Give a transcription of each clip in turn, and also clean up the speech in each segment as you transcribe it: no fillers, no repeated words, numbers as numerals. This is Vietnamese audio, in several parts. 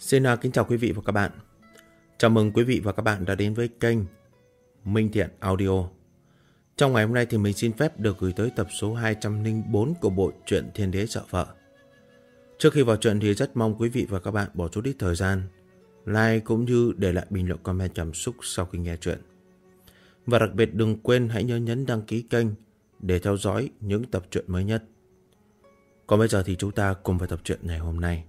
Xin kính chào quý vị và các bạn. Chào mừng quý vị và các bạn đã đến với kênh Minh Thiện Audio. Trong ngày hôm nay thì mình xin phép được gửi tới tập số 204 của bộ truyện Thiên Đế Sợ Vợ. Trước khi vào truyện thì rất mong quý vị và các bạn bỏ chút ít thời gian like cũng như để lại bình luận comment cảm xúc sau khi nghe truyện. Và đặc biệt đừng quên hãy nhớ nhấn đăng ký kênh để theo dõi những tập truyện mới nhất. Còn bây giờ thì chúng ta cùng vào tập truyện ngày hôm nay.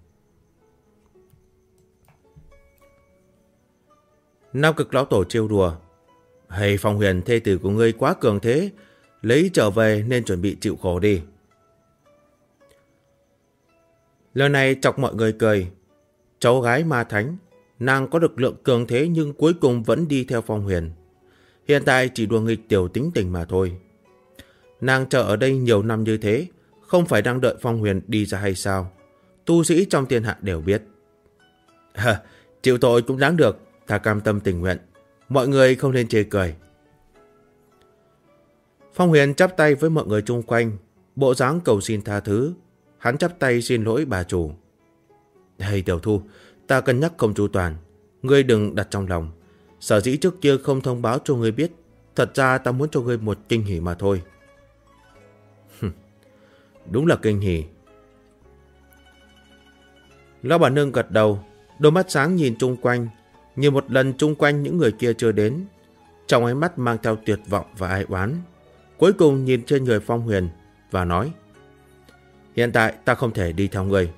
Nam Cực lão tổ trêu đùa: "Hay Phong Huyền, thê tử của ngươi quá cường thế, lấy trở về nên chuẩn bị chịu khổ đi." Lời này chọc mọi người cười. Cháu gái ma thánh, nàng có lực lượng cường thế nhưng cuối cùng vẫn đi theo Phong Huyền. Hiện tại chỉ đùa nghịch tiểu tính tình mà thôi. Nàng chờ ở đây nhiều năm như thế, không phải đang đợi Phong Huyền đi ra hay sao? Tu sĩ trong thiên hạ đều biết. Chịu tội cũng đáng được, ta cam tâm tình nguyện. Mọi người không nên chê cười. Phong Huyền chắp tay với mọi người chung quanh, bộ dáng cầu xin tha thứ. Hắn chắp tay xin lỗi bà chủ. "Hey tiểu thu, ta cân nhắc không chu toàn, ngươi đừng đặt trong lòng. Sở dĩ trước kia không thông báo cho ngươi biết, thật ra ta muốn cho ngươi một kinh hỉ mà thôi." Đúng là kinh hỉ. Lão bản nương gật đầu, đôi mắt sáng nhìn chung quanh, như một lần chung quanh những người kia chưa đến, trong ánh mắt mang theo tuyệt vọng và ai oán. Cuối cùng nhìn trên người Phong Huyền và nói: "Hiện tại ta không thể đi theo ngươi."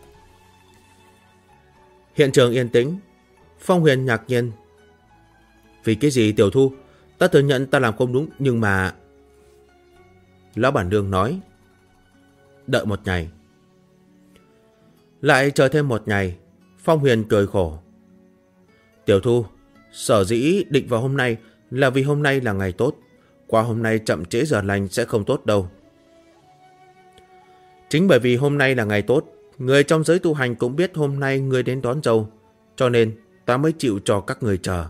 Hiện trường yên tĩnh. Phong Huyền ngạc nhiên: "Vì cái gì tiểu thu? Ta thừa nhận ta làm không đúng, nhưng mà..." Lão bản nương nói: "Đợi một ngày." Lại chờ thêm một ngày. Phong Huyền cười khổ: "Tiểu thu, sở dĩ định vào hôm nay là vì hôm nay là ngày tốt. Qua hôm nay chậm trễ giờ lành sẽ không tốt đâu." Chính bởi vì hôm nay là ngày tốt, người trong giới tu hành cũng biết hôm nay người đến đón dâu, cho nên ta mới chịu cho các người chờ.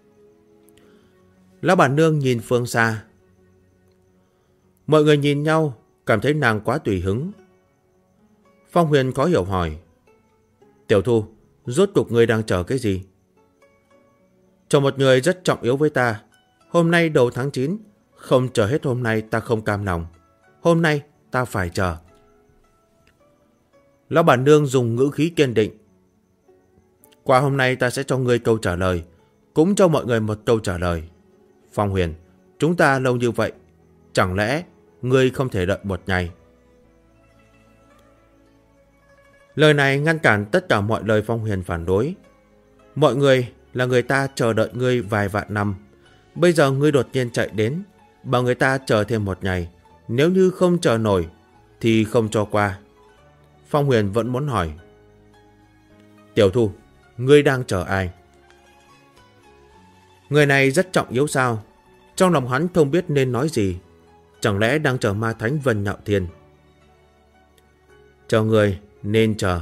Lão bản nương nhìn phương xa. Mọi người nhìn nhau, cảm thấy nàng quá tùy hứng. Phong Huyền khó hiểu hỏi: "Tiểu thu, rốt cuộc ngươi đang chờ cái gì?" "Cho một người rất trọng yếu với ta. Hôm nay đầu tháng 9, không chờ hết hôm nay ta không cam lòng. Hôm nay ta phải chờ." Lão bản nương dùng ngữ khí kiên định: "Qua hôm nay ta sẽ cho ngươi câu trả lời, cũng cho mọi người một câu trả lời. Phong Huyền, chúng ta lâu như vậy, chẳng lẽ ngươi không thể đợi một ngày?" Lời này ngăn cản tất cả mọi lời Phong Huyền phản đối. "Mọi người là người ta chờ đợi ngươi vài vạn năm. Bây giờ ngươi đột nhiên chạy đến, bảo người ta chờ thêm một ngày. Nếu như không chờ nổi thì không cho qua." Phong Huyền vẫn muốn hỏi: "Tiểu thu, ngươi đang chờ ai?" Người này rất trọng yếu sao? Trong lòng hắn không biết nên nói gì. Chẳng lẽ đang chờ ma thánh Vân Nhạo Thiên? "Chờ người nên chờ."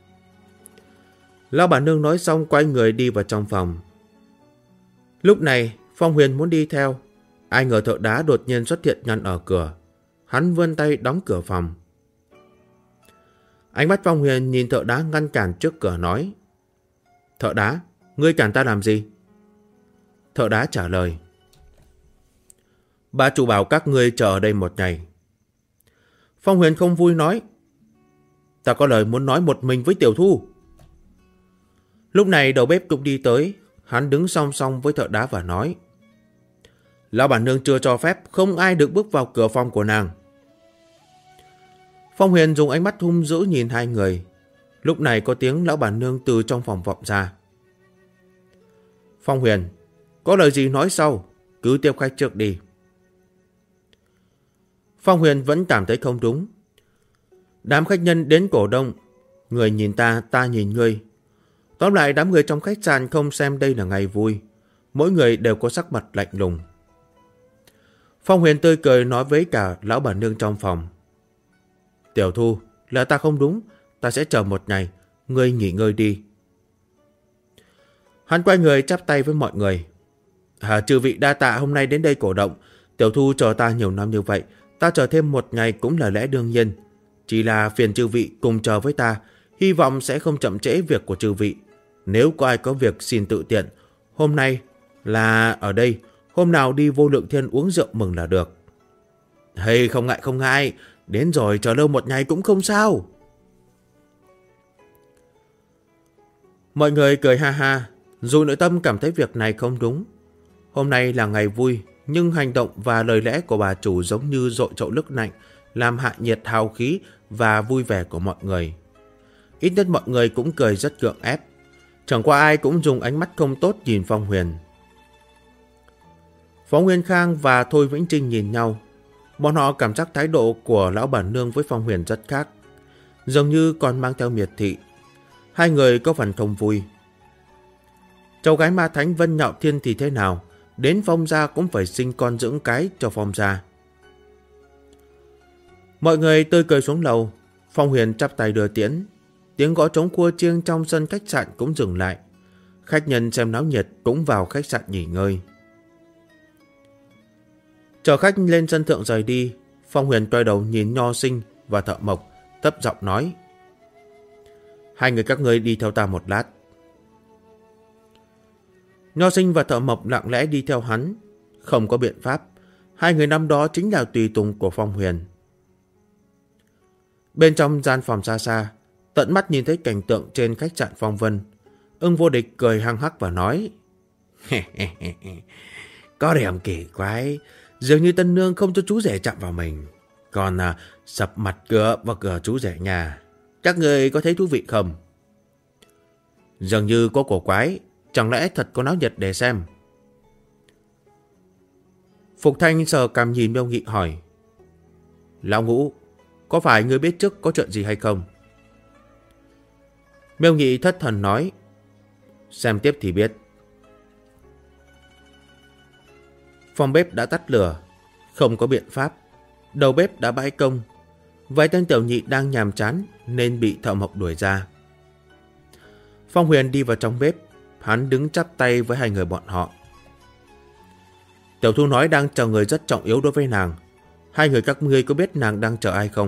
Lão bản nương nói xong quay người đi vào trong phòng. Lúc này Phong Huyền muốn đi theo, ai ngờ thợ đá đột nhiên xuất hiện ngăn ở cửa. Hắn vươn tay đóng cửa phòng. Ánh mắt Phong Huyền nhìn thợ đá ngăn cản trước cửa nói: "Thợ đá, ngươi cản ta làm gì?" Thợ đá trả lời: "Bà chủ bảo các ngươi chờ ở đây một ngày." Phong Huyền không vui nói: "Ta có lời muốn nói một mình với tiểu thu." Lúc này đầu bếp cũng đi tới. Hắn đứng song song với thợ đá và nói: "Lão bản nương chưa cho phép, không ai được bước vào cửa phòng của nàng." Phong Huyền dùng ánh mắt hung dữ nhìn hai người. Lúc này có tiếng lão bản nương từ trong phòng vọng ra: "Phong Huyền, có lời gì nói sau, cứ tiếp khách trước đi." Phong Huyền vẫn cảm thấy không đúng. Đám khách nhân đến cổ đông, người nhìn ta, ta nhìn ngươi. Tóm lại đám người trong khách sạn không xem đây là ngày vui. Mỗi người đều có sắc mặt lạnh lùng. Phong Huyền tươi cười nói với cả lão bản nương trong phòng: "Tiểu thu, là ta không đúng, ta sẽ chờ một ngày, ngươi nghỉ ngơi đi." Hắn quay người chắp tay với mọi người: "Chư vị đa tạ hôm nay đến đây cổ động. Tiểu thu chờ ta nhiều năm như vậy, ta chờ thêm một ngày cũng là lẽ đương nhiên. Chỉ là phiền chư vị cùng chờ với ta, Hy vọng sẽ không chậm trễ việc của chư vị. Nếu có ai có việc xin tự tiện, hôm nay là ở đây, hôm nào đi Vô Lượng Thiên uống rượu mừng là được. Hay không ngại, đến rồi chờ lâu một ngày cũng không sao. Mọi người cười ha ha, dù nội tâm cảm thấy việc này không đúng. Hôm nay là ngày vui, nhưng hành động và lời lẽ của bà chủ giống như dội chậu nước lạnh, làm hạ nhiệt hào khí và vui vẻ của mọi người. Ít nhất mọi người cũng cười rất gượng ép. Chẳng qua ai cũng dùng ánh mắt không tốt nhìn Phong Huyền. Phó Nguyên Khang và Thôi Vĩnh Trinh nhìn nhau. Bọn họ cảm giác thái độ của lão bản nương với Phong Huyền rất khác, dường như còn mang theo miệt thị. Hai người có phần không vui. Cháu gái ma thánh Vân Nhạo Thiên thì thế nào? Đến Phong gia cũng phải sinh con dưỡng cái cho Phong gia. Mọi người tươi cười xuống lầu. Phong Huyền chắp tay đưa tiễn. Tiếng gõ trống cua chiêng trong sân khách sạn cũng dừng lại. Khách nhân xem náo nhiệt cũng vào khách sạn nghỉ ngơi. Chờ khách lên sân thượng rời đi, Phong Huyền quay đầu nhìn Nho Sinh và Thợ Mộc, thấp giọng nói: hai người các ngươi đi theo ta một lát. Nho Sinh và Thợ Mộc lặng lẽ đi theo hắn. Không có biện pháp, hai người năm đó chính là tùy tùng của Phong Huyền. Bên trong gian phòng xa xa, tận mắt nhìn thấy cảnh tượng trên khách sạn Phong Vân, Ưng Vô Địch cười hăng hắc và nói: có điểm kỳ quái, dường như tân nương không cho chú rể chạm vào mình, còn sập mặt cửa và cửa chú rể nhà. Các người có thấy thú vị không? Dường như có cổ quái, chẳng lẽ thật có náo nhiệt để xem? Phục Thanh sờ cằm nhìn Miêu Nghị hỏi: lão Ngũ, có phải ngươi biết trước có chuyện gì hay không? Miêu Nghị thất thần nói: xem tiếp thì biết. Phòng bếp đã tắt lửa, không có biện pháp. Đầu bếp đã bãi công. Vài tên tiểu nhị đang nhàm chán nên bị Thợ Mộc đuổi ra. Phong Huyền đi vào trong bếp, hắn đứng chắp tay với hai người bọn họ. Tiểu Thu nói đang chờ người rất trọng yếu đối với nàng. Hai người các ngươi có biết nàng đang chờ ai không?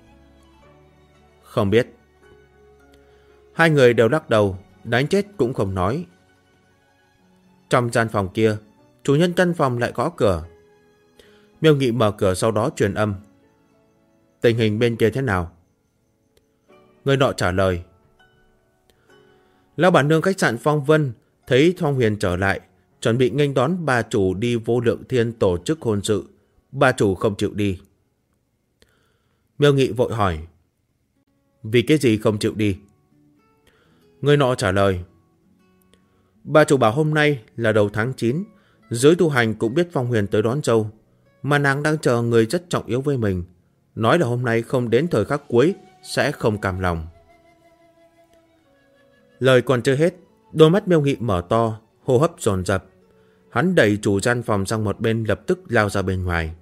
Không biết. Hai người đều lắc đầu, đánh chết cũng không nói. Trong gian phòng kia, chủ nhân căn phòng lại gõ cửa. Miêu Nghị mở cửa, sau đó truyền âm: tình hình bên kia thế nào? Người nọ trả lời: lão bản nương khách sạn Phong Vân thấy Phong Huyền trở lại, chuẩn bị nghênh đón bà chủ đi Vô Lượng Thiên tổ chức hôn sự. Bà chủ không chịu đi. Miêu Nghị vội hỏi: vì cái gì không chịu đi? Người nọ trả lời: bà chủ bảo hôm nay là đầu tháng 9, giới tu hành cũng biết Phong Huyền tới đón dâu, mà nàng đang chờ người rất trọng yếu với mình, nói là hôm nay không đến thời khắc cuối sẽ không cam lòng. Lời còn chưa hết, đôi mắt Miêu Nghị mở to, hô hấp dồn dập. Hắn đẩy chủ gian phòng sang một bên, lập tức lao ra bên ngoài.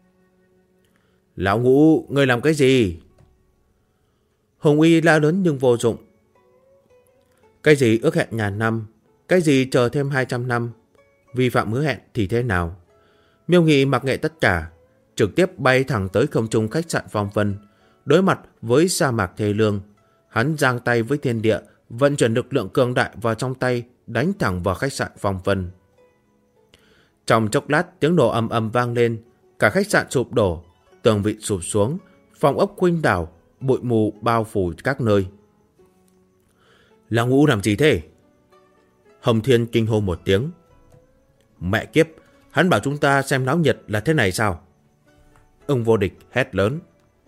Lão Ngũ, ngươi làm cái gì? Hồng Y la lớn nhưng vô dụng. Cái gì ước hẹn ngàn năm, cái gì chờ thêm 200 năm, vi phạm hứa hẹn thì thế nào? Miêu Nghị mặc kệ tất cả, trực tiếp bay thẳng tới không trung khách sạn Phong Vân. Đối mặt với sa mạc thê lương, hắn giang tay với thiên địa, vận chuyển lực lượng cường đại vào trong tay, đánh thẳng vào khách sạn Phong Vân. Trong chốc lát, tiếng nổ ầm ầm vang lên, cả khách sạn sụp đổ, tường vịn sụp xuống, phòng ốc khuynh đảo, bụi mù bao phủ các nơi. Lão Ngũ làm gì thế? Hồng Thiên kinh hô một tiếng. Mẹ kiếp, hắn bảo chúng ta xem náo nhiệt là thế này sao? Ưng Vô Địch hét lớn.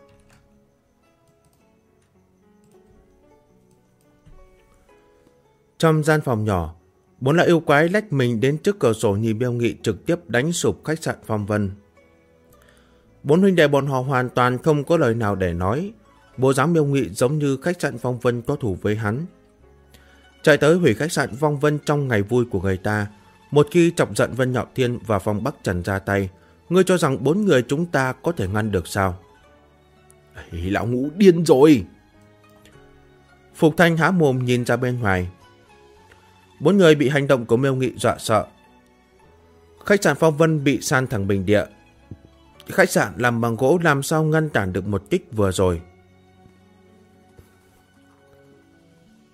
Trong gian phòng nhỏ, bốn lão yêu quái lách mình đến trước cửa sổ nhìn Miêu Nghị trực tiếp đánh sụp khách sạn Phong Vân. Bốn huynh đệ bọn họ hoàn toàn không có lời nào để nói. Bộ dáng Miêu Nghị giống như khách sạn Phong Vân có thù với hắn. Chạy tới hủy khách sạn Phong Vân trong ngày vui của người ta. Một khi chọc giận Vân Nhạo Thiên và Phong Bắc Trần ra tay, ngươi cho rằng bốn người chúng ta có thể ngăn được sao? Lão Ngũ điên rồi! Phục Thanh há mồm nhìn ra bên ngoài. Bốn người bị hành động của Miêu Nghị dọa sợ. Khách sạn Phong Vân bị san thẳng bình địa. Khách sạn làm bằng gỗ làm sao ngăn cản được một kích vừa rồi.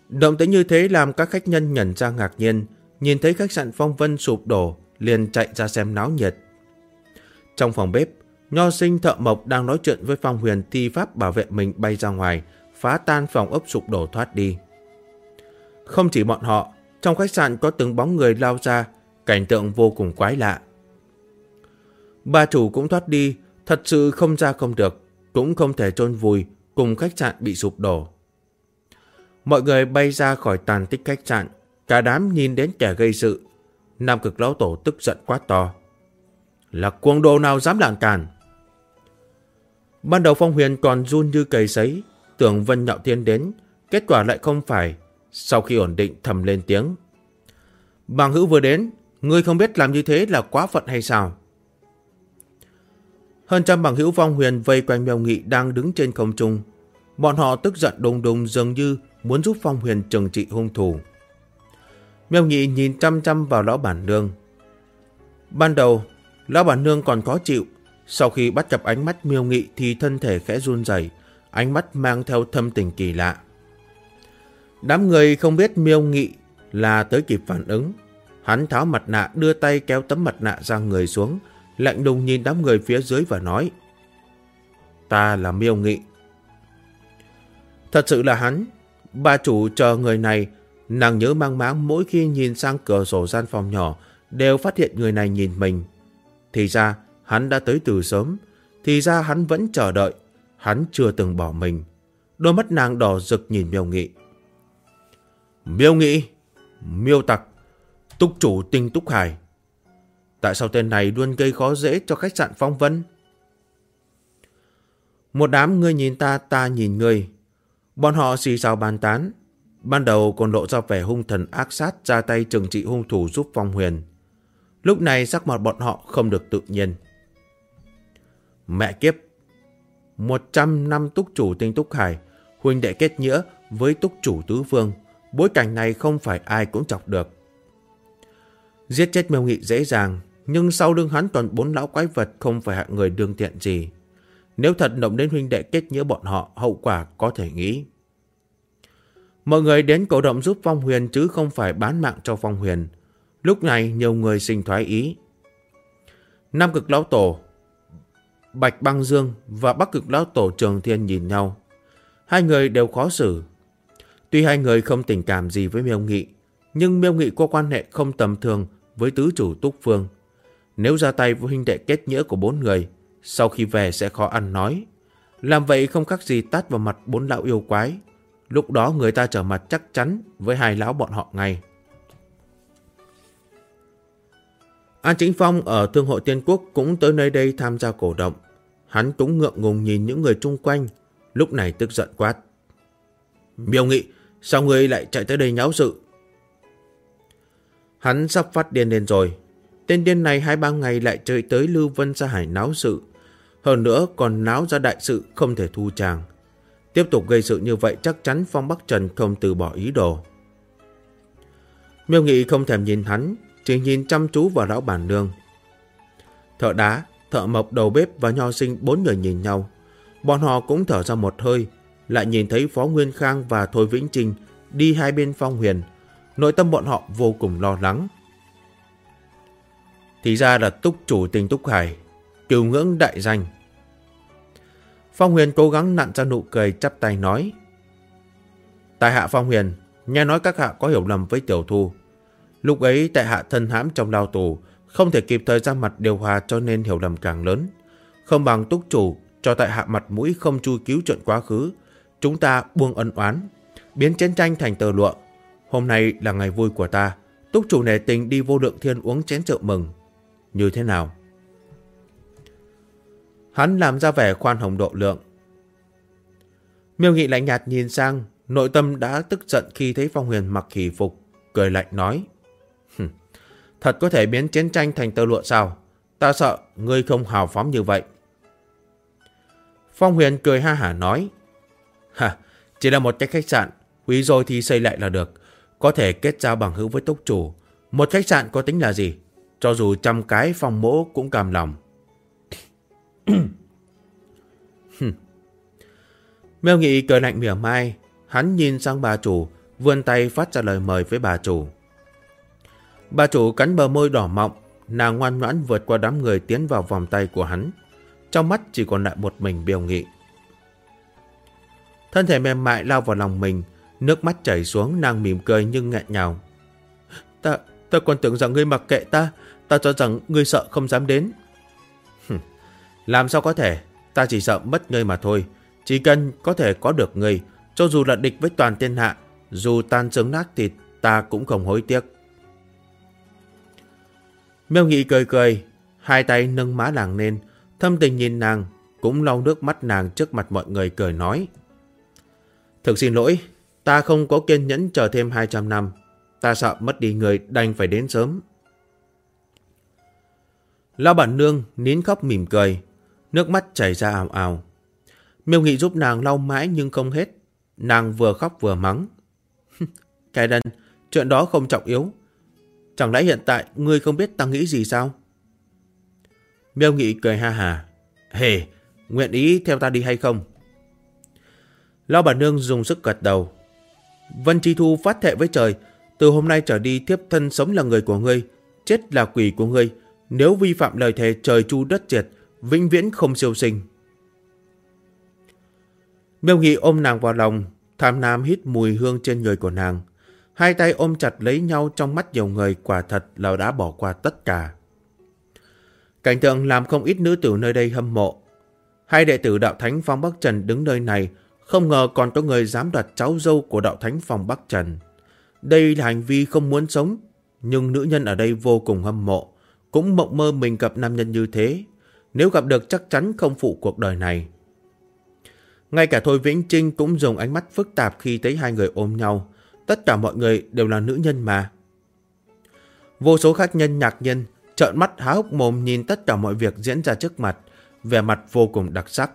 Động tĩnh như thế làm các khách nhân nhận ra ngạc nhiên, nhìn thấy khách sạn Phong Vân sụp đổ, liền chạy ra xem náo nhiệt. Trong phòng bếp, Nho Sinh thợ mộc đang nói chuyện với Phong Huyền thi pháp bảo vệ mình bay ra ngoài, phá tan phòng ốc sụp đổ thoát đi. Không chỉ bọn họ, trong khách sạn có từng bóng người lao ra, cảnh tượng vô cùng quái lạ. Bà chủ cũng thoát đi, thật sự không ra không được, cũng không thể chôn vùi cùng khách sạn bị sụp đổ. Mọi người bay ra khỏi tàn tích khách sạn, cả đám nhìn đến kẻ gây sự. Nam Cực Lão Tổ tức giận quát to: là cuồng đồ nào dám lảng càn? Ban đầu Phong Huyền còn run như cầy sấy, tưởng Vân Nhạo Thiên đến, kết quả lại không phải. Sau khi ổn định thầm lên tiếng: bằng hữu vừa đến, ngươi không biết làm như thế là quá phận hay sao? Hơn trăm bằng hữu Phong Huyền vây quanh Miêu Nghị đang đứng trên không trung. Bọn họ tức giận đùng đùng, dường như muốn giúp Phong Huyền trừng trị hung thủ. Miêu Nghị nhìn chăm chăm vào lão bản nương. Ban đầu, lão bản nương còn khó chịu. Sau khi bắt gặp ánh mắt Miêu Nghị thì thân thể khẽ run rẩy, ánh mắt mang theo thâm tình kỳ lạ. Đám người không biết Miêu Nghị là tới kịp phản ứng. Hắn tháo mặt nạ, đưa tay kéo tấm mặt nạ ra người xuống, lạnh lùng nhìn đám người phía dưới và nói: ta là Miêu Nghị. Thật sự là hắn. Bà chủ chờ người này, nàng nhớ mang máng mỗi khi nhìn sang cửa sổ gian phòng nhỏ đều phát hiện người này nhìn mình. Thì ra hắn đã tới từ sớm, thì ra hắn vẫn chờ đợi, hắn chưa từng bỏ mình. Đôi mắt nàng đỏ rực nhìn Miêu Nghị. Miêu Nghị, Miêu Tặc, túc chủ Tinh Túc Hải. Tại sao tên này luôn gây khó dễ cho khách sạn Phong Vân? Một đám ngươi nhìn ta, ta nhìn ngươi. Bọn họ xì xào bàn tán. Ban đầu còn lộ ra vẻ hung thần ác sát, ra tay trừng trị hung thủ giúp Phong Huyền. Lúc này sắc mặt bọn họ không được tự nhiên. Mẹ kiếp, 100 năm túc chủ Tinh Túc Hải, huynh đệ kết nghĩa với túc chủ Tứ Phương. Bối cảnh này không phải ai cũng chọc được. Giết chết Miêu Nghị dễ dàng, nhưng sau lưng hắn toàn 4 lão quái vật, không phải hạng người đương tiện gì. Nếu thật động đến huynh đệ kết nghĩa bọn họ, hậu quả có thể nghĩ. Mọi người đến cổ động giúp Phong Huyền chứ không phải bán mạng cho Phong Huyền. Lúc này nhiều người sinh thoái ý. Nam Cực Lão Tổ Bạch Băng Dương và Bắc Cực Lão Tổ Trường Thiên nhìn nhau. Hai người đều khó xử. Tuy hai người không tình cảm gì với Miêu Nghị, nhưng Miêu Nghị có quan hệ không tầm thường với tứ chủ Túc Phương. Nếu ra tay với huynh đệ kết nghĩa của 4 người, sau khi về sẽ khó ăn nói. Làm vậy không khác gì tát vào mặt 4 lão yêu quái. Lúc đó người ta trở mặt chắc chắn với hai lão bọn họ ngay. An Chính Phong ở Thương hội Tiên Quốc cũng tới nơi đây tham gia cổ động. Hắn cũng ngượng ngùng nhìn những người chung quanh, lúc này tức giận quát: Miêu Nghị, sao ngươi lại chạy tới đây nháo sự? Hắn sắp phát điên lên rồi. Tên điên này 2-3 ngày lại chạy tới Lưu Vân Sa Hải náo sự. Hơn nữa còn náo ra đại sự không thể thu tràng. Tiếp tục gây sự như vậy chắc chắn Phong Bắc Trần không từ bỏ ý đồ. Miêu Nghị không thèm nhìn hắn, chỉ nhìn chăm chú vào lão bản nương. Thợ đá, thợ mộc, đầu bếp và Nho Sinh 4 người nhìn nhau. Bọn họ cũng thở ra một hơi, lại nhìn thấy Phó Nguyên Khang và Thôi Vĩnh Trinh đi hai bên Phong Huyền. Nội tâm bọn họ vô cùng lo lắng. Thì ra là túc chủ Tinh Túc Hải, cửu ngưỡng đại danh. Phong Huyền cố gắng nặn ra nụ cười, chắp tay nói: tại hạ Phong Huyền, nghe nói các hạ có hiểu lầm với Tiểu Thu. Lúc ấy tại hạ thân hãm trong lao tù, không thể kịp thời ra mặt điều hòa cho nên hiểu lầm càng lớn. Không bằng túc chủ cho tại hạ mặt mũi không truy cứu chuyện quá khứ. Chúng ta buông ân oán, biến chiến tranh thành tờ lụa. Hôm nay là ngày vui của ta, túc chủ nể tình đi Vô Lượng Thiên uống chén rượu mừng. Như thế nào? Hắn làm ra vẻ khoan hồng độ lượng. Miêu Nghị lạnh nhạt nhìn sang, nội tâm đã tức giận khi thấy Phong Huyền mặc hỷ phục, cười lạnh nói: thật có thể biến chiến tranh thành tơ lụa sao? Ta sợ ngươi không hào phóng như vậy. Phong Huyền cười ha hả nói: chỉ là một cái khách sạn, hủy rồi thì xây lại là được. Có thể kết giao bằng hữu với túc chủ. Một khách sạn có tính là gì? Cho dù 100 cái phòng mỗ cũng cam lòng. Miêu Nghị cười lạnh mỉa mai. Hắn nhìn sang bà chủ, vươn tay phát ra lời mời với bà chủ. Bà chủ cắn bờ môi đỏ mọng, nàng ngoan ngoãn vượt qua đám người tiến vào vòng tay của hắn. Trong mắt chỉ còn lại một mình Miêu Nghị. Thân thể mềm mại lao vào lòng mình, nước mắt chảy xuống, nàng mỉm cười nhưng nghẹn ngào. Ta còn tưởng rằng ngươi mặc kệ ta cho rằng ngươi sợ không dám đến. Làm sao có thể, ta chỉ sợ mất ngươi mà thôi. Chỉ cần có thể có được ngươi, cho dù là địch với toàn thiên hạ, dù tan xương nát thịt, ta cũng không hối tiếc. Miêu Nghị cười cười, hai tay nâng má nàng lên, thâm tình nhìn nàng, cũng lau nước mắt nàng trước mặt mọi người cười nói. Thực xin lỗi, ta không có kiên nhẫn chờ thêm 200 năm. Ta sợ mất đi người đành phải đến sớm. Lão bản nương nín khóc mỉm cười, nước mắt chảy ra ào ào. Miêu Nghị giúp nàng lau mãi nhưng không hết. Nàng vừa khóc vừa mắng. Cái đần, chuyện đó không trọng yếu. Chẳng lẽ hiện tại ngươi không biết ta nghĩ gì sao? Miêu Nghị cười ha hà. Hề, nguyện ý theo ta đi hay không? Lão bản nương dùng sức gật đầu. Vân Chi Thu phát thệ với trời, từ hôm nay trở đi thiếp thân sống là người của ngươi, chết là quỷ của ngươi. Nếu vi phạm lời thề trời chu đất diệt, vĩnh viễn không siêu sinh. Miêu Nghị ôm nàng vào lòng, tham lam hít mùi hương trên người của nàng. Hai tay ôm chặt lấy nhau, trong mắt nhiều người quả thật là đã bỏ qua tất cả. Cảnh tượng làm không ít nữ tử nơi đây hâm mộ. Hai đệ tử đạo thánh Phong Bắc Trần đứng nơi này, không ngờ còn có người dám đoạt cháu dâu của đạo thánh Phong Bắc Trần. Đây là hành vi không muốn sống, nhưng nữ nhân ở đây vô cùng hâm mộ, cũng mộng mơ mình gặp nam nhân như thế. Nếu gặp được chắc chắn không phụ cuộc đời này. Ngay cả Thôi Vĩnh Trinh cũng dùng ánh mắt phức tạp khi thấy hai người ôm nhau. Tất cả mọi người đều là nữ nhân mà. Vô số khách nhân ngạc nhiên, trợn mắt há hốc mồm nhìn tất cả mọi việc diễn ra trước mặt, vẻ mặt vô cùng đặc sắc.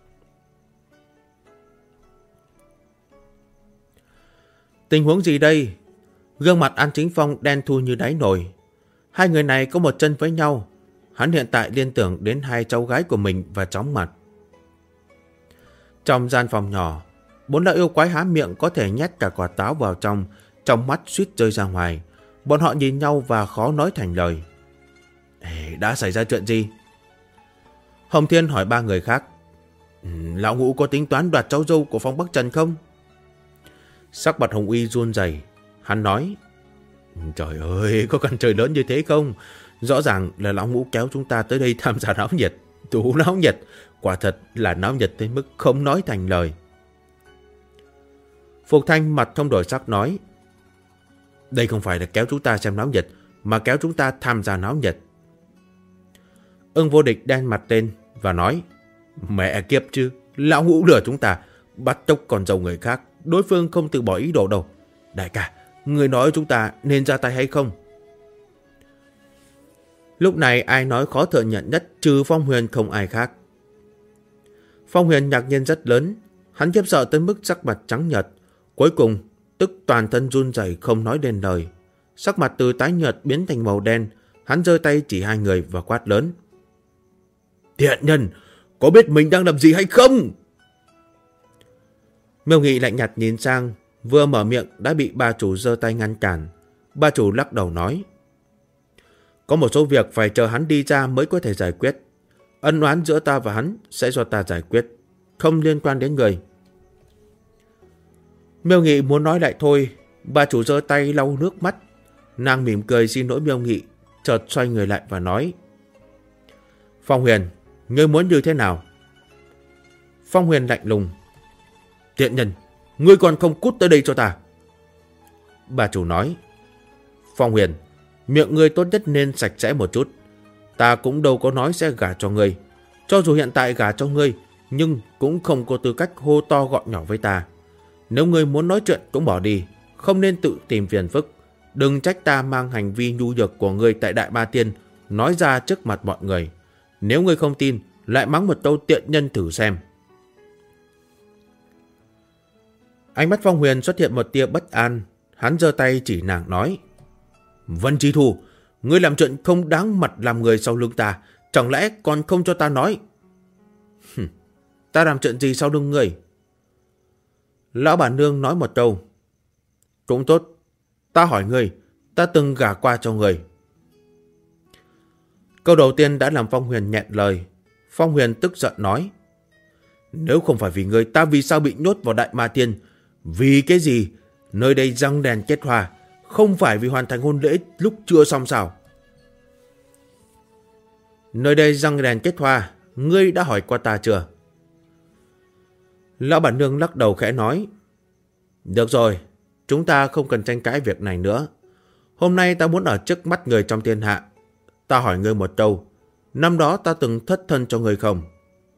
Tình huống gì đây? Gương mặt An Chính Phong đen thui như đáy nồi. Hai người này có một chân với nhau. Hắn hiện tại liên tưởng đến hai cháu gái của mình và chóng mặt. Trong gian phòng nhỏ, bốn lão yêu quái há miệng có thể nhét cả quả táo vào trong mắt suýt rơi ra ngoài. Bọn họ nhìn nhau và khó nói thành lời. Đã xảy ra chuyện gì? Hồng Thiên hỏi ba người khác. Lão Ngũ có tính toán đoạt cháu dâu của Phong Bắc Trần không? Sắc mặt Hồng Uy run rẩy. Hắn nói. Trời ơi, có căn trời lớn như thế không? Rõ ràng là Lão Ngũ kéo chúng ta tới đây tham gia náo nhiệt. Đủ náo nhiệt. Quả thật là náo nhiệt tới mức không nói thành lời. Phục Thanh mặt không đổi sắc nói. Đây không phải là kéo chúng ta xem náo nhiệt, mà kéo chúng ta tham gia náo nhiệt. Ưng Vô Địch đen mặt lên và nói. Mẹ kiếp chứ, Lão Ngũ lừa chúng ta, bắt chốc con dâu người khác. Đối phương không từ bỏ ý đồ đâu. Đại ca, người nói chúng ta nên ra tay hay không? Lúc này ai nói khó thừa nhận nhất trừ Phong Huyền không ai khác. Phong Huyền ngạc nhiên rất lớn. Hắn khiếp sợ tới mức sắc mặt trắng nhợt. Cuối cùng tức toàn thân run rẩy không nói nên lời. Sắc mặt từ tái nhợt biến thành màu đen. Hắn giơ tay chỉ hai người và quát lớn. Thiện nhân, có biết mình đang làm gì hay không? Miêu Nghị lạnh nhạt nhìn sang, vừa mở miệng đã bị bà chủ giơ tay ngăn cản. Bà chủ lắc đầu nói. Có một số việc phải chờ hắn đi ra mới có thể giải quyết. Ân oán giữa ta và hắn sẽ do ta giải quyết, không liên quan đến người. Miêu Nghị muốn nói lại thôi, bà chủ giơ tay lau nước mắt. Nàng mỉm cười xin lỗi Miêu Nghị, chợt xoay người lại và nói. Phong Huyền, ngươi muốn như thế nào? Phong Huyền lạnh lùng. Tiện nhân, ngươi còn không cút tới đây cho ta. Bà chủ nói. Phong Huyền, miệng ngươi tốt nhất nên sạch sẽ một chút. Ta cũng đâu có nói sẽ gả cho ngươi. Cho dù hiện tại gả cho ngươi, nhưng cũng không có tư cách hô to gọi nhỏ với ta. Nếu ngươi muốn nói chuyện cũng bỏ đi, không nên tự tìm phiền phức. Đừng trách ta mang hành vi nhu nhược của ngươi tại Đại Ba Tiên nói ra trước mặt mọi người. Nếu ngươi không tin, lại mắng một câu tiện nhân thử xem. Ánh mắt Phong Huyền xuất hiện một tia bất an. Hắn giơ tay chỉ nàng nói. Vân Chi Thu, ngươi làm chuyện không đáng mặt làm người sau lưng ta, chẳng lẽ còn không cho ta nói? Ta làm chuyện gì sau lưng ngươi? Lão bản nương nói một câu. Cũng tốt. Ta hỏi ngươi, ta từng gả qua cho người. Câu đầu tiên đã làm Phong Huyền nghẹn lời. Phong Huyền tức giận nói. Nếu không phải vì ngươi, ta vì sao bị nhốt vào Đại Ma Tiên? Vì cái gì? Nơi đây răng đèn kết hoa, không phải vì hoàn thành hôn lễ lúc chưa xong sao? Nơi đây răng đèn kết hoa, ngươi đã hỏi qua ta chưa? Lão bản nương lắc đầu khẽ nói. Được rồi, chúng ta không cần tranh cãi việc này nữa. Hôm nay ta muốn ở trước mắt người trong thiên hạ. Ta hỏi ngươi một câu, năm đó ta từng thất thân cho ngươi không?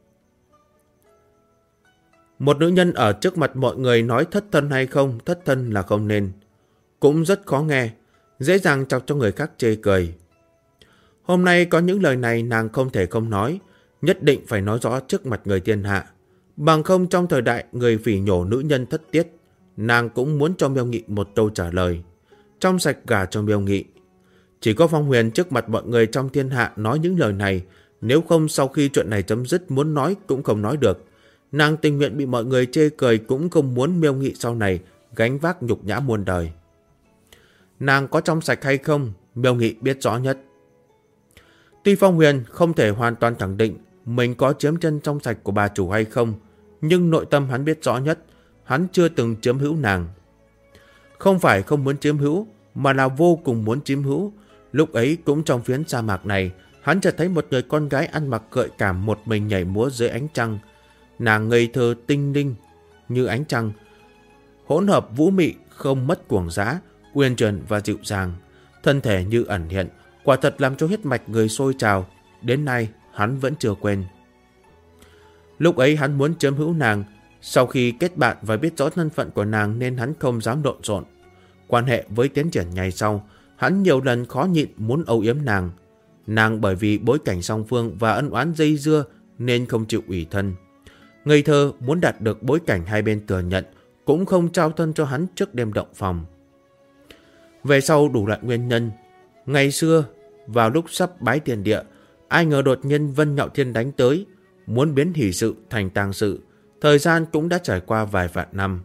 Một nữ nhân ở trước mặt mọi người nói thất thân hay không, thất thân là không nên. Cũng rất khó nghe, dễ dàng chọc cho người khác chê cười. Hôm nay có những lời này nàng không thể không nói, nhất định phải nói rõ trước mặt người thiên hạ. Bằng không trong thời đại người phỉ nhổ nữ nhân thất tiết, nàng cũng muốn cho Miêu Nghị một câu trả lời. Trong sạch gả cho Miêu Nghị. Chỉ có Phong Huyền trước mặt mọi người trong thiên hạ nói những lời này, nếu không sau khi chuyện này chấm dứt muốn nói cũng không nói được. Nàng tình nguyện bị mọi người chê cười cũng không muốn Miêu Nghị sau này gánh vác nhục nhã muôn đời. Nàng có trong sạch hay không, Miêu Nghị biết rõ nhất. Tuy Phong Huyền không thể hoàn toàn khẳng định mình có chiếm chân trong sạch của bà chủ hay không, nhưng nội tâm hắn biết rõ nhất, hắn chưa từng chiếm hữu nàng. Không phải không muốn chiếm hữu, mà là vô cùng muốn chiếm hữu. Lúc ấy cũng trong phiến sa mạc này, hắn chợt thấy một người con gái ăn mặc gợi cảm một mình nhảy múa dưới ánh trăng. Nàng ngây thơ tinh linh như ánh trăng, hỗn hợp vũ mị không mất cuồng dã, uyển chuyển và dịu dàng, thân thể như ẩn hiện, quả thật làm cho huyết mạch người sôi trào. Đến nay hắn vẫn chưa quên. Lúc ấy hắn muốn chiếm hữu nàng. Sau khi kết bạn và biết rõ thân phận của nàng nên hắn không dám lộn xộn. Quan hệ với tiến triển ngày sau, hắn nhiều lần khó nhịn muốn âu yếm nàng. Nàng bởi vì bối cảnh song phương và ân oán dây dưa nên không chịu ủy thân. Ngây thơ muốn đạt được bối cảnh hai bên thừa nhận, cũng không trao thân cho hắn trước đêm động phòng. Về sau đủ loại nguyên nhân. Ngày xưa, vào lúc sắp bái tiền địa, ai ngờ đột nhiên Vân Nhạo Thiên đánh tới, muốn biến hỷ sự thành tang sự. Thời gian cũng đã trải qua vài vạn năm.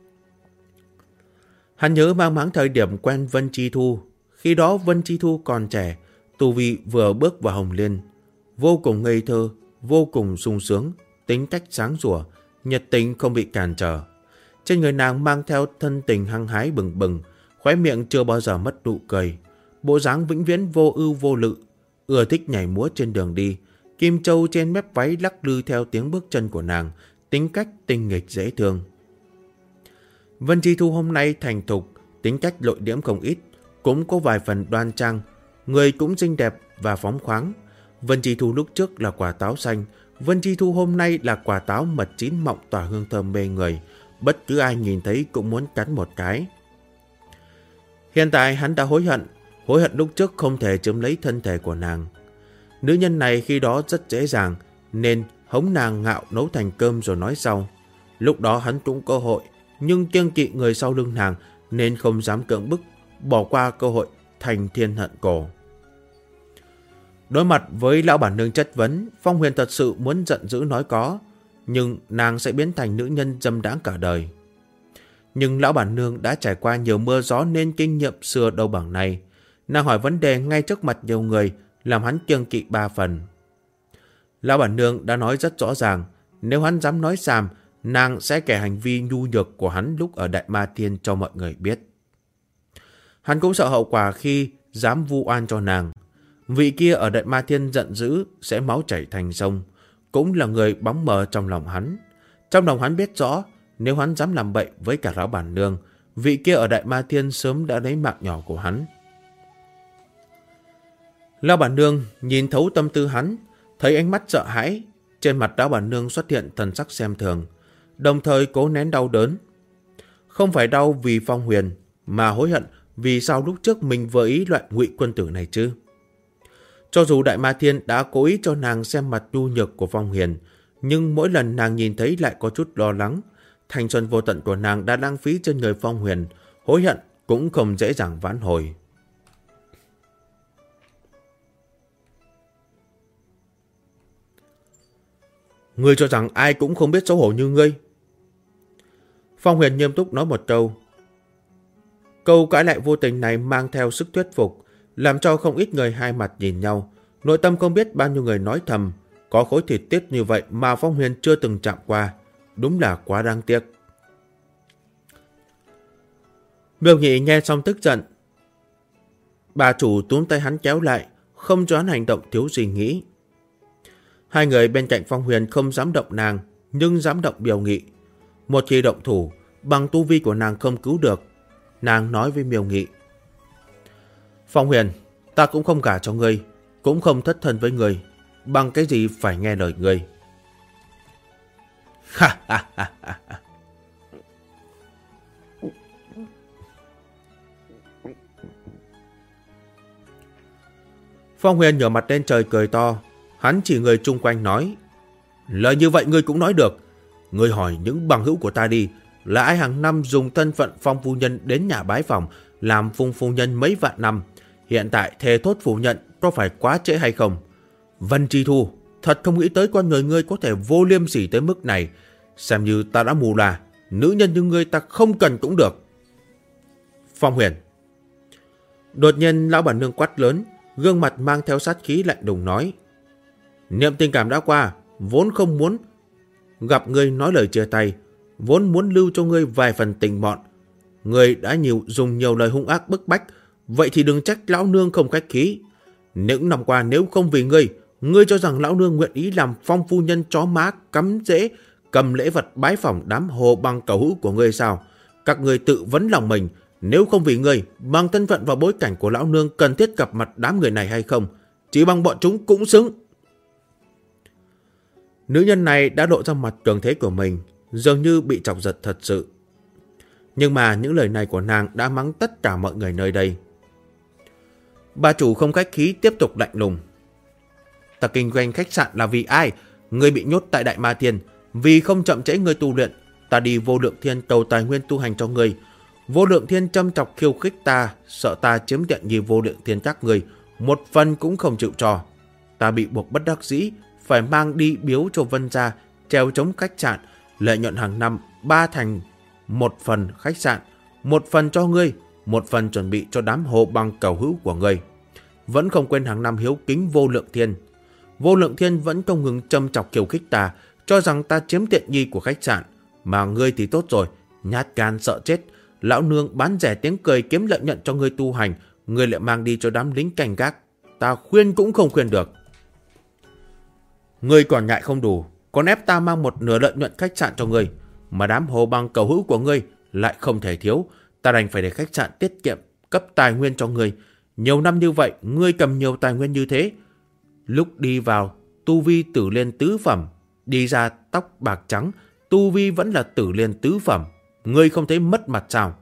Hắn nhớ mang máng thời điểm quen Vân Chi Thu. Khi đó Vân Chi Thu còn trẻ, tu vi vừa bước vào Hồng Liên. Vô cùng ngây thơ, vô cùng sung sướng, tính cách sáng sủa, nhiệt tình không bị cản trở. Trên người nàng mang theo thân tình hăng hái bừng bừng, khóe miệng chưa bao giờ mất nụ cười. Bộ dáng vĩnh viễn vô ưu vô lự, ưa thích nhảy múa trên đường đi. Kim châu trên mép váy lắc lư theo tiếng bước chân của nàng, tính cách tinh nghịch dễ thương. Vân Chi Thu hôm nay thành thục, tính cách lội liễm không ít, cũng có vài phần đoan trang, người cũng xinh đẹp và phóng khoáng. Vân Chi Thu lúc trước là quả táo xanh, Vân Chi Thu hôm nay là quả táo mật chín mọng tỏa hương thơm mê người, bất cứ ai nhìn thấy cũng muốn cắn một cái. Hiện tại hắn đã hối hận lúc trước không thể chiếm lấy thân thể của nàng. Nữ nhân này khi đó rất dễ dàng, nên hống nàng ngạo nấu thành cơm rồi nói sau. Lúc đó hắn cũng cơ hội, nhưng kiêng kỵ người sau lưng nàng nên không dám cưỡng bức, bỏ qua cơ hội thành thiên hận cổ. Đối mặt với lão bản nương chất vấn, Phong Huyền thật sự muốn giận dữ nói có, nhưng nàng sẽ biến thành nữ nhân dâm đãng cả đời. Nhưng lão bản nương đã trải qua nhiều mưa gió nên kinh nghiệm xưa đâu bằng này. Nàng hỏi vấn đề ngay trước mặt nhiều người, làm hắn kiêng kỵ 3 phần. Lão bản nương đã nói rất rõ ràng, nếu hắn dám nói xàm, nàng sẽ kể hành vi nhu nhược của hắn lúc ở Đại Ma Thiên cho mọi người biết. Hắn cũng sợ hậu quả khi dám vu oan cho nàng. Vị kia ở Đại Ma Thiên giận dữ sẽ máu chảy thành sông, cũng là người bóng mờ trong lòng hắn. Trong lòng hắn biết rõ, nếu hắn dám làm bậy với cả lão bản nương, vị kia ở Đại Ma Thiên sớm đã lấy mạng nhỏ của hắn. Lão bản nương nhìn thấu tâm tư hắn, thấy ánh mắt sợ hãi, trên mặt lão bản nương xuất hiện thần sắc xem thường, đồng thời cố nén đau đớn. Không phải đau vì Phong Huyền, mà hối hận vì sao lúc trước mình vừa ý loại ngụy quân tử này chứ. Cho dù Đại Ma Thiên đã cố ý cho nàng xem mặt nhu nhược của Phong Huyền, nhưng mỗi lần nàng nhìn thấy lại có chút lo lắng. Thanh xuân vô tận của nàng đã lãng phí trên người Phong Huyền, hối hận cũng không dễ dàng vãn hồi. Ngươi cho rằng ai cũng không biết xấu hổ như ngươi? Phong Huyền nghiêm túc nói một câu. Câu cãi lại vô tình này mang theo sức thuyết phục, làm cho không ít người hai mặt nhìn nhau. Nội tâm không biết bao nhiêu người nói thầm, có khối thịt tiết như vậy mà Phong Huyền chưa từng chạm qua. Đúng là quá đáng tiếc. Miêu Nhị nghe xong tức giận. Bà chủ túm tay hắn kéo lại, không cho hắn hành động thiếu suy nghĩ. Hai người bên cạnh Phong Huyền không dám động nàng, nhưng dám động Miêu Nghị. Một khi động thủ, bằng tu vi của nàng không cứu được. Nàng nói với Miêu Nghị: Phong Huyền, ta cũng không gả cho ngươi, cũng không thất thân với ngươi, bằng cái gì phải nghe lời ngươi? Ha ha ha ha. Phong Huyền ngửa mặt lên trời cười to. Hắn chỉ người chung quanh nói: lời như vậy ngươi cũng nói được. Ngươi hỏi những bằng hữu của ta đi, là ai hàng năm dùng thân phận Phong phu nhân đến nhà bái phòng làm Phong phu nhân mấy vạn năm, hiện tại thề thốt phủ nhận, có phải quá trễ hay không? Vân Chi Thu, thật không nghĩ tới con người ngươi có thể vô liêm sỉ tới mức này. Xem như ta đã mù là, nữ nhân như ngươi ta không cần cũng được. Phong Huyền. Đột nhiên lão bản nương quát lớn, gương mặt mang theo sát khí lạnh lùng nói: niệm tình cảm đã qua, vốn không muốn gặp ngươi nói lời chia tay, vốn muốn lưu cho ngươi vài phần tình mọn. Ngươi đã dùng nhiều lời hung ác bức bách, vậy thì đừng trách lão nương không khách khí. Những năm qua nếu không vì ngươi cho rằng lão nương nguyện ý làm Phong phu nhân chó má cắm rễ, cầm lễ vật bái phỏng đám hồ bằng cầu hữu của ngươi sao? Các ngươi tự vấn lòng mình, nếu không vì ngươi, bằng thân phận và bối cảnh của lão nương cần thiết gặp mặt đám người này hay không? Chỉ bằng bọn chúng cũng xứng. Nữ nhân này đã lộ ra mặt cường thế của mình, dường như bị chọc giật thật sự. Nhưng mà những lời này của nàng đã mắng tất cả mọi người nơi đây. Bà chủ không khách khí tiếp tục lạnh lùng: ta kinh doanh khách sạn là vì ai? Ngươi bị nhốt tại Đại Ma Thiên, vì không chậm trễ ngươi tu luyện, ta đi Vô Lượng Thiên cầu tài nguyên tu hành cho ngươi. Vô Lượng Thiên châm chọc khiêu khích ta, sợ ta chiếm tiện nghi Vô Lượng Thiên các ngươi, một phần cũng không chịu cho. Ta bị buộc bất đắc dĩ, phải mang đi biếu cho Vân gia, treo chống khách sạn, lợi nhuận hàng năm 3 thành, một phần khách sạn, một phần cho ngươi, một phần chuẩn bị cho đám hồ bằng cầu hữu của ngươi. Vẫn không quên hàng năm hiếu kính Vô Lượng Thiên. Vô Lượng Thiên vẫn không ngừng châm chọc khiêu khích ta, cho rằng ta chiếm tiện nghi của khách sạn. Mà ngươi thì tốt rồi, nhát gan sợ chết. Lão nương bán rẻ tiếng cười kiếm lợi nhuận cho ngươi tu hành, ngươi lại mang đi cho đám lính canh gác. Ta khuyên cũng không khuyên được. Ngươi còn ngại không đủ, còn ép ta mang một nửa lợi nhuận khách sạn cho ngươi, mà đám hồ bằng cầu hữu của ngươi lại không thể thiếu. Ta đành phải để khách sạn tiết kiệm cấp tài nguyên cho ngươi. Nhiều năm như vậy, ngươi cầm nhiều tài nguyên như thế. Lúc đi vào, tu vi tử liên tứ phẩm, đi ra tóc bạc trắng, tu vi vẫn là tử liên tứ phẩm. Ngươi không thấy mất mặt sao?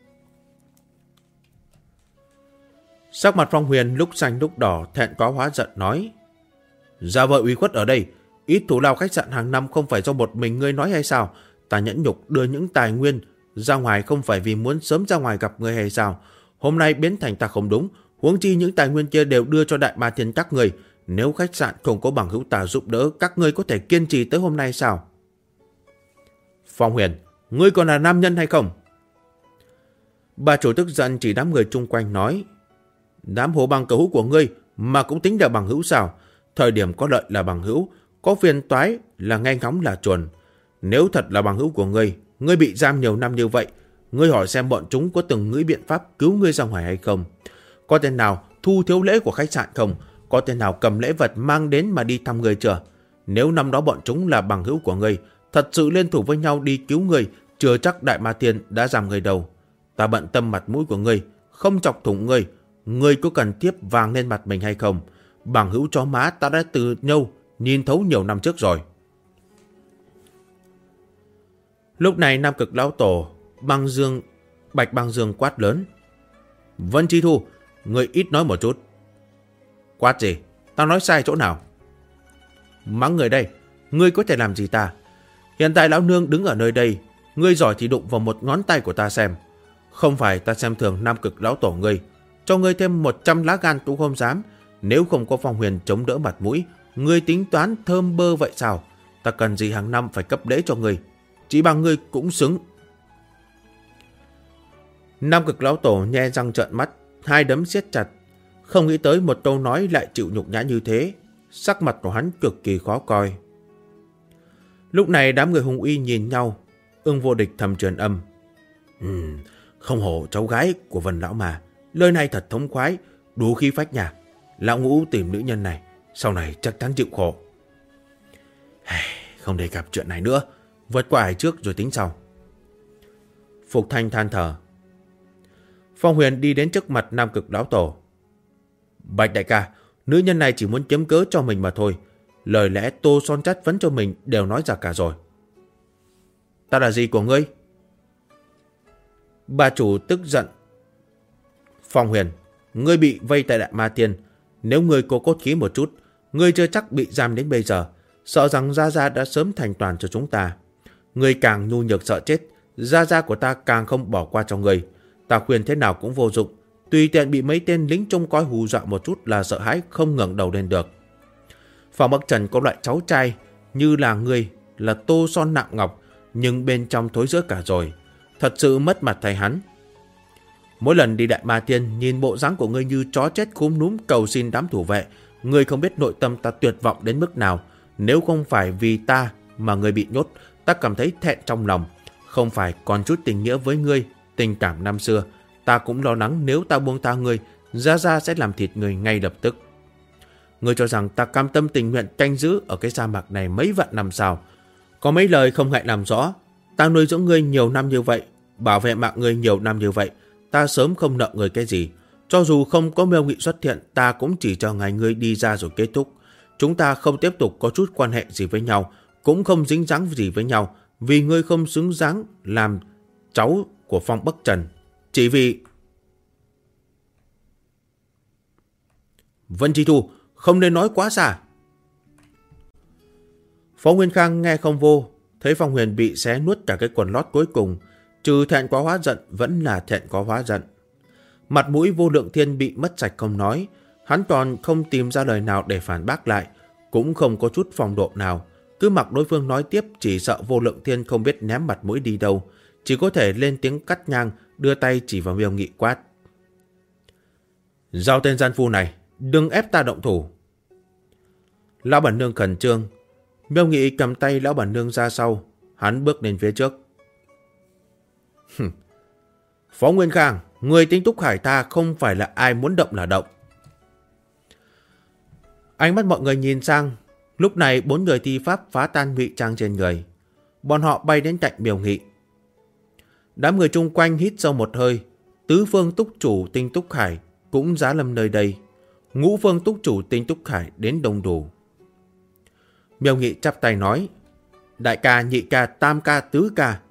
Sắc mặt Phong Huyền lúc xanh lúc đỏ, thẹn quá hóa giận nói: gia vợ uy khuất ở đây, ít thù lao khách sạn hàng năm không phải do một mình ngươi nói hay sao? Ta nhẫn nhục đưa những tài nguyên ra ngoài không phải vì muốn sớm ra ngoài gặp ngươi hay sao? Hôm nay biến thành ta không đúng, huống chi những tài nguyên kia đều đưa cho Đại Ma Thiên các ngươi. Nếu khách sạn không có bằng hữu ta giúp đỡ, các ngươi có thể kiên trì tới hôm nay sao? Phong Huyền, ngươi còn là nam nhân hay không? Bà chủ tức giận chỉ đám người chung quanh nói: đám hồ bằng cầu hữu của ngươi mà cũng tính là bằng hữu sao? Thời điểm có lợi là bằng hữu, có phiền toái là nghe ngóng là chuồn. Nếu thật là bằng hữu của ngươi bị giam nhiều năm như vậy, ngươi hỏi xem bọn chúng có từng nghĩ biện pháp cứu ngươi ra ngoài hay không? Có tên nào thu thiếu lễ của khách sạn không? Có tên nào cầm lễ vật mang đến mà đi thăm ngươi chưa? Nếu năm đó bọn chúng là bằng hữu của ngươi, thật sự liên thủ với nhau đi cứu ngươi, chưa chắc Đại Ma Thiên đã giam ngươi đâu. Ta bận tâm mặt mũi của ngươi, không chọc thủng ngươi. Ngươi có cần tiếp vàng lên mặt mình hay không? Bằng hữu chó má ta đã từ nhau nhìn thấu nhiều năm trước rồi. Lúc này Nam Cực lão tổ Bạch Băng Dương quát lớn: Vân Chi Thu, ngươi ít nói một chút. Quát gì? Tao nói sai chỗ nào? Mắng người đây, ngươi có thể làm gì ta? Hiện tại lão nương đứng ở nơi đây, ngươi giỏi thì đụng vào một ngón tay của ta xem. Không phải ta xem thường Nam Cực lão tổ ngươi, cho ngươi thêm 100 lá gan cũng không dám. Nếu không có Phong Huyền chống đỡ mặt mũi, ngươi tính toán thơm bơ vậy sao? Ta cần gì hàng năm phải cấp lễ cho ngươi? Chỉ bằng ngươi cũng xứng. Nam Cực lão tổ nhe răng trợn mắt, hai đấm siết chặt. Không nghĩ tới một câu nói lại chịu nhục nhã như thế. Sắc mặt của hắn cực kỳ khó coi. Lúc này đám người Hùng Uy nhìn nhau. Ưng Vô Địch thầm truyền âm. Không hổ cháu gái của Vân lão mà. Lời này thật thống khoái, đủ khí phách nhà. Lão Ngũ tìm nữ nhân này, sau này chắc chắn chịu khổ. Không đề cập chuyện này nữa, vượt qua ai trước rồi tính sau. Phục Thanh than thở. Phong Huyền đi đến trước mặt Nam Cực lão tổ. Bạch đại ca, nữ nhân này chỉ muốn kiếm cớ cho mình mà thôi. Lời lẽ tô son chát phấn cho mình đều nói ra cả rồi. Ta là gì của ngươi? Bà chủ tức giận. Phong Huyền, ngươi bị vây tại Đại Ma Tiên. Nếu ngươi có cốt khí một chút, ngươi chưa chắc bị giam đến bây giờ. Sợ rằng Gia Gia đã sớm thành toàn cho chúng ta. Ngươi càng nhu nhược sợ chết, Gia Gia của ta càng không bỏ qua cho ngươi. Ta khuyên thế nào cũng vô dụng. Tùy tiện bị mấy tên lính trông coi hù dọa một chút là sợ hãi không ngẩng đầu lên được. Phong Bắc Trần có loại cháu trai như là ngươi, là tô son nặng ngọc, nhưng bên trong thối rữa cả rồi. Thật sự mất mặt thay hắn. Mỗi lần đi Đại Ma Tiên, nhìn bộ dáng của ngươi như chó chết cúm núm cầu xin đám thủ vệ. Ngươi không biết nội tâm ta tuyệt vọng đến mức nào. Nếu không phải vì ta mà ngươi bị nhốt, ta cảm thấy thẹn trong lòng. Không phải còn chút tình nghĩa với ngươi, tình cảm năm xưa. Ta cũng lo lắng nếu ta buông tha ngươi, Gia Gia sẽ làm thịt ngươi ngay lập tức. Ngươi cho rằng ta cam tâm tình nguyện canh giữ ở cái sa mạc này mấy vạn năm sao? Có mấy lời không ngại làm rõ. Ta nuôi dưỡng ngươi nhiều năm như vậy, bảo vệ mạng ngươi nhiều năm như vậy, ta sớm không nợ ngươi cái gì. Cho dù không có Miêu Nghị xuất hiện, ta cũng chỉ cho ngày ngươi đi ra rồi kết thúc. Chúng ta không tiếp tục có chút quan hệ gì với nhau, cũng không dính dáng gì với nhau, vì ngươi không xứng đáng làm cháu của Phong Bắc Trần. Chỉ vì... Vân Chi Thu, không nên nói quá xa. Phó Nguyên Khang nghe không vô, thấy Phong Huyền bị xé nuốt cả cái quần lót cuối cùng, trừ thẹn quá hóa giận vẫn là thẹn quá hóa giận. Mặt mũi Vô Lượng Thiên bị mất sạch không nói, hắn còn không tìm ra lời nào để phản bác lại, cũng không có chút phong độ nào, cứ mặc đối phương nói tiếp chỉ sợ Vô Lượng Thiên không biết ném mặt mũi đi đâu, chỉ có thể lên tiếng cắt ngang, đưa tay chỉ vào Miêu Nghị quát. Giao tên gian phu này, đừng ép ta động thủ. Lão bản nương khẩn trương. Miêu Nghị cầm tay lão bản nương ra sau, hắn bước lên phía trước. Phó Nguyên Khang, người tính Túc Hải ta không phải là ai muốn động là động. Ánh mắt mọi người nhìn sang, lúc này 4 người thi pháp phá tan ngụy trang trên người. Bọn họ bay đến cạnh Miêu Nghị. Đám người chung quanh hít sâu một hơi. Tứ phương túc chủ tinh Túc Hải cũng giá lâm nơi đây. Ngũ phương túc chủ tinh Túc Hải đến đông đủ. Miêu Nghị chắp tay nói, đại ca, nhị ca, tam ca, tứ ca.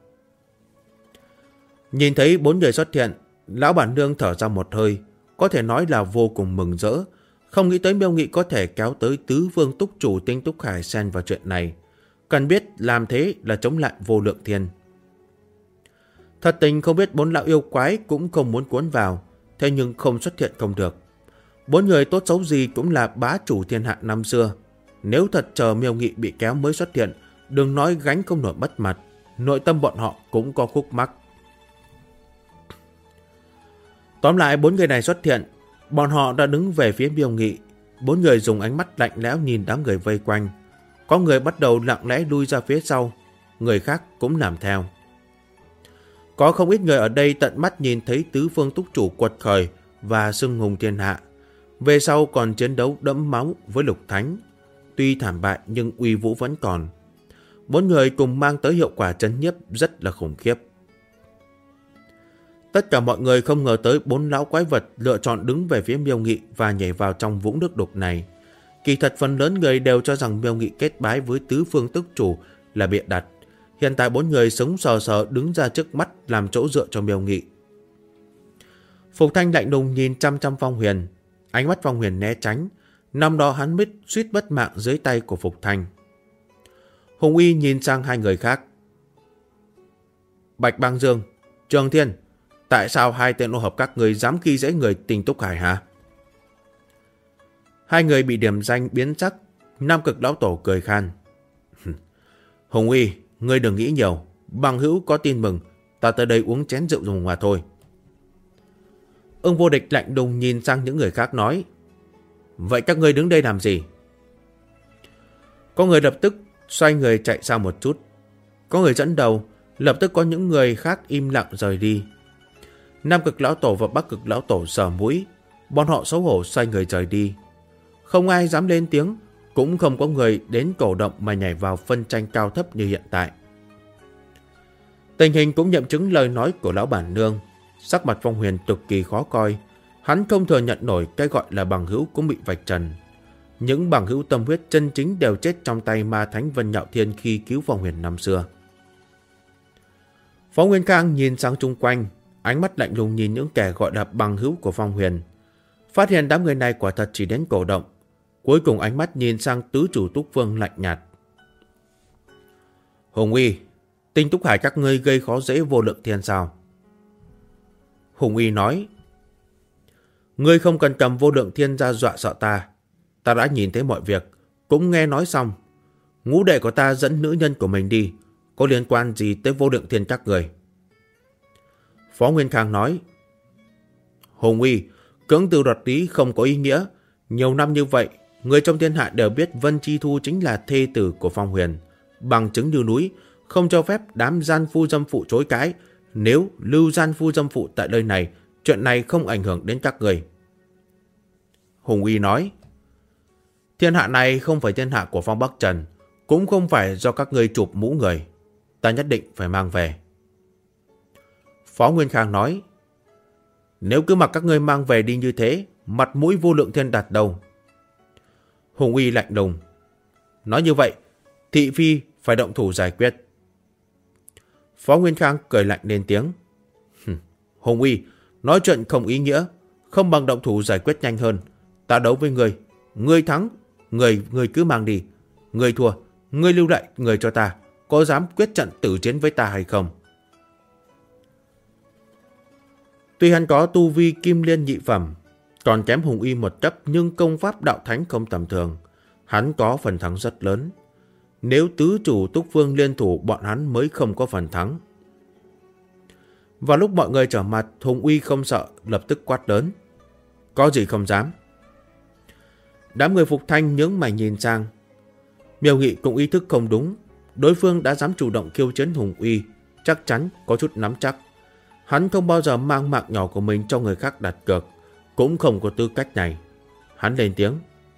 Nhìn thấy 4 người xuất hiện, lão bản nương thở ra một hơi, có thể nói là vô cùng mừng rỡ. Không nghĩ tới Miêu Nghị có thể kéo tới tứ phương túc chủ tinh Túc Hải xen vào chuyện này. Cần biết làm thế là chống lại Vô Lượng Thiên. Thật tình không biết 4 lão yêu quái cũng không muốn cuốn vào, thế nhưng không xuất hiện không được. 4 người tốt xấu gì cũng là bá chủ thiên hạ năm xưa. Nếu thật chờ Miêu Nghị bị kéo mới xuất hiện, đừng nói gánh không nổi mất mặt, nội tâm bọn họ cũng có khúc mắc. Tóm lại 4 người này xuất hiện, bọn họ đã đứng về phía Miêu Nghị. 4 người dùng ánh mắt lạnh lẽo nhìn đám người vây quanh. Có người bắt đầu lặng lẽ lui ra phía sau, người khác cũng làm theo. Có không ít người ở đây tận mắt nhìn thấy tứ phương túc chủ quật khởi và xưng hùng thiên hạ. Về sau còn chiến đấu đẫm máu với Lục Thánh. Tuy thảm bại nhưng uy vũ vẫn còn. 4 người cùng mang tới hiệu quả trấn nhiếp rất là khủng khiếp. Tất cả mọi người không ngờ tới 4 lão quái vật lựa chọn đứng về phía Miêu Nghị và nhảy vào trong vũng nước đục này. Kỳ thật phần lớn người đều cho rằng Miêu Nghị kết bái với tứ phương túc chủ là bịa đặt. Hiện tại 4 người sống sờ sờ đứng ra trước mắt làm chỗ dựa cho Miêu Nghị. Phục Thanh lạnh lùng nhìn chăm chăm Phong Huyền. Ánh mắt Phong Huyền né tránh. Năm đó hắn biết suýt mất mạng dưới tay của Phục Thanh. Hùng Uy nhìn sang hai người khác. Bạch Bang Dương, Trường Thiên, tại sao hai tên ô hợp các người dám khi dễ người tinh Túc Hải hả? Hai người bị điểm danh biến sắc. Nam Cực lão tổ cười khan. Hùng Uy, ngươi đừng nghĩ nhiều. Bằng hữu có tin mừng, ta tới đây uống chén rượu dùng mà thôi. Ưng Vô Địch lạnh lùng nhìn sang những người khác nói: vậy các ngươi đứng đây làm gì? Có người lập tức xoay người chạy sang một chút. Có người dẫn đầu, lập tức có những người khác im lặng rời đi. Nam Cực Lão Tổ và Bắc Cực Lão Tổ sờ mũi, bọn họ xấu hổ xoay người rời đi. Không ai dám lên tiếng, cũng không có người đến cổ động mà nhảy vào phân tranh cao thấp như hiện tại. Tình hình cũng nghiệm chứng lời nói của Lão Bản Nương. Sắc mặt Phong Huyền cực kỳ khó coi. Hắn không thừa nhận nổi cái gọi là bằng hữu cũng bị vạch trần. Những bằng hữu tâm huyết chân chính đều chết trong tay ma thánh Vân Nhạo Thiên khi cứu Phong Huyền năm xưa. Phó Nguyên Khang nhìn sang chung quanh, ánh mắt lạnh lùng nhìn những kẻ gọi là bằng hữu của Phong Huyền. Phát hiện đám người này quả thật chỉ đến cổ động. Cuối cùng ánh mắt nhìn sang tứ chủ Túc Vương lạnh nhạt. Hùng Uy, Tinh Túc Hải các ngươi gây khó dễ Vô Lượng Thiên sao? Hùng Uy nói: ngươi không cần cầm Vô Lượng Thiên ra dọa sợ ta. Ta đã nhìn thấy mọi việc, cũng nghe nói xong. Ngũ đệ của ta dẫn nữ nhân của mình đi, có liên quan gì tới Vô Lượng Thiên các người? Phó Nguyên Khang nói: Hùng Uy, cưỡng từ đoạt lý không có ý nghĩa. Nhiều năm như vậy, người trong thiên hạ đều biết Vân Chi Thu chính là thê tử của Phong Huyền. Bằng chứng như núi, không cho phép đám gian phu dâm phụ chối cãi. Nếu lưu gian phu dâm phụ tại nơi này, chuyện này không ảnh hưởng đến các người. Hùng Uy nói: thiên hạ này không phải thiên hạ của Phong Bắc Trần, cũng không phải do các ngươi chụp mũ người. Ta nhất định phải mang về. Phó Nguyên Khang nói: nếu cứ mặc các ngươi mang về đi như thế, mặt mũi Vô Lượng Thiên đặt đâu? Hùng Uy lạnh lùng: nói như vậy, thị phi phải động thủ giải quyết. Phó Nguyên Khang cười lạnh lên tiếng: Hùng Uy, nói chuyện không ý nghĩa, không bằng động thủ giải quyết nhanh hơn. Ta đấu với ngươi, ngươi thắng, người cứ mang đi. Ngươi thua, ngươi lưu lại người cho ta. Có dám quyết trận tử chiến với ta hay không? Tuy hắn có tu vi Kim Liên nhị phẩm, còn kém Hùng Uy một cấp, nhưng công pháp đạo thánh không tầm thường. Hắn có phần thắng rất lớn. Nếu tứ chủ Túc Vương liên thủ, bọn hắn mới không có phần thắng. Vào lúc mọi người trở mặt, Hùng Uy không sợ, lập tức quát lớn: có gì không dám? Đám người Phục Thanh nhướng mày nhìn sang. Miêu Nghị cũng ý thức không đúng. Đối phương đã dám chủ động khiêu chiến Hùng Uy, chắc chắn có chút nắm chắc. Hắn không bao giờ mang mạng nhỏ của mình cho người khác đặt cược, cũng không có tư cách này. Hắn lên tiếng: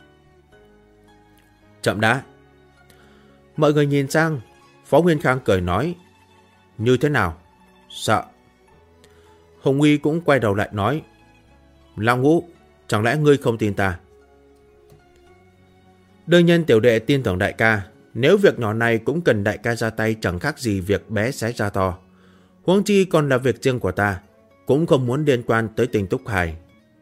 chậm đã. Mọi người nhìn sang. Phó Nguyên Khang cười nói: như thế nào? Sợ. Hùng Uy cũng quay đầu lại nói: Lão Ngũ, chẳng lẽ ngươi không tin ta? Đương nhiên tiểu đệ tin tưởng đại ca. Nếu việc nhỏ này cũng cần đại ca ra tay, chẳng khác gì việc bé xé ra to. Huống chi còn là việc riêng của ta, cũng không muốn liên quan tới Tinh Túc Hải.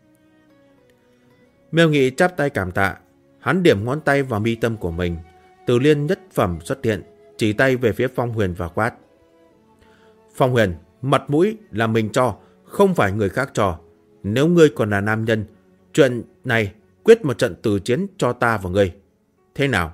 Miêu Nghị chắp tay cảm tạ. Hắn điểm ngón tay vào mi tâm của mình. Từ liên nhất phẩm xuất hiện, chỉ tay về phía Phong Huyền và quát: Phong Huyền, mặt mũi là mình cho, không phải người khác cho. Nếu ngươi còn là nam nhân, chuyện này quyết một trận tử chiến cho ta và ngươi. Thế nào?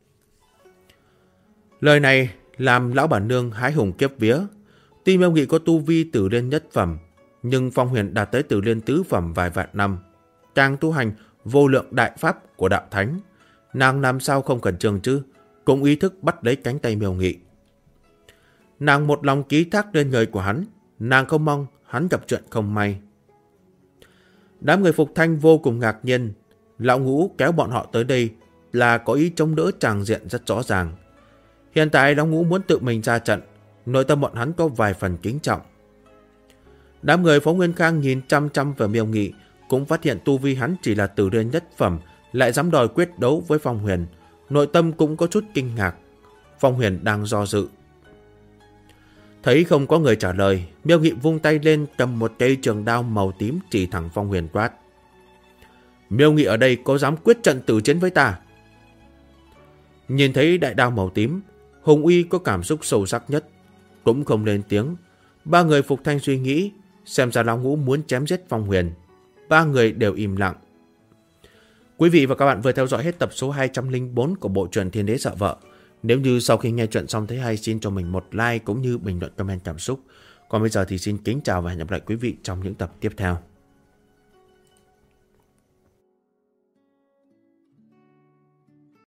Lời này làm Lão Bản Nương hái hùng kiếp vía. Tuy Miêu Nghị có tu vi Tử Liên nhất phẩm, nhưng Phong Huyền đạt tới Tử Liên tứ phẩm vài vạn năm, càng tu hành vô lượng đại pháp của đạo thánh. Nàng làm sao không cần trường chứ? Cũng ý thức bắt lấy cánh tay Miêu Nghị. Nàng một lòng ký thác lên người của hắn. Nàng không mong hắn gặp chuyện không may. Đám người Phục Thanh vô cùng ngạc nhiên. Lão Ngũ kéo bọn họ tới đây là có ý chống đỡ tràng diện rất rõ ràng. Hiện tại Lão Ngũ muốn tự mình ra trận, nội tâm bọn hắn có vài phần kính trọng. Đám người Phó Nguyên Khang nhìn chăm chăm vào Miêu Nghị, cũng phát hiện tu vi hắn chỉ là Tử Liên nhất phẩm, lại dám đòi quyết đấu với Phong Huyền. Nội tâm cũng có chút kinh ngạc. Phong Huyền đang do dự. Thấy không có người trả lời, Miêu Nghị vung tay lên, cầm một cây trường đao màu tím chỉ thẳng Phong Huyền quát: Miêu Nghị ở đây có dám quyết trận tử chiến với ta? Nhìn thấy đại đao màu tím, Hùng Uy có cảm xúc sâu sắc nhất, cũng không lên tiếng. Ba người Phục Thanh suy nghĩ, xem ra Lão Ngũ muốn chém giết Phong Huyền. Ba người đều im lặng. Quý vị và các bạn vừa theo dõi hết tập số 204 của bộ truyện Thiên Đế Sợ Vợ. Nếu như sau khi nghe chuyện xong thấy hay, xin cho mình một like cũng như bình luận comment cảm xúc. Còn bây giờ thì xin kính chào và hẹn gặp lại quý vị trong những tập tiếp theo.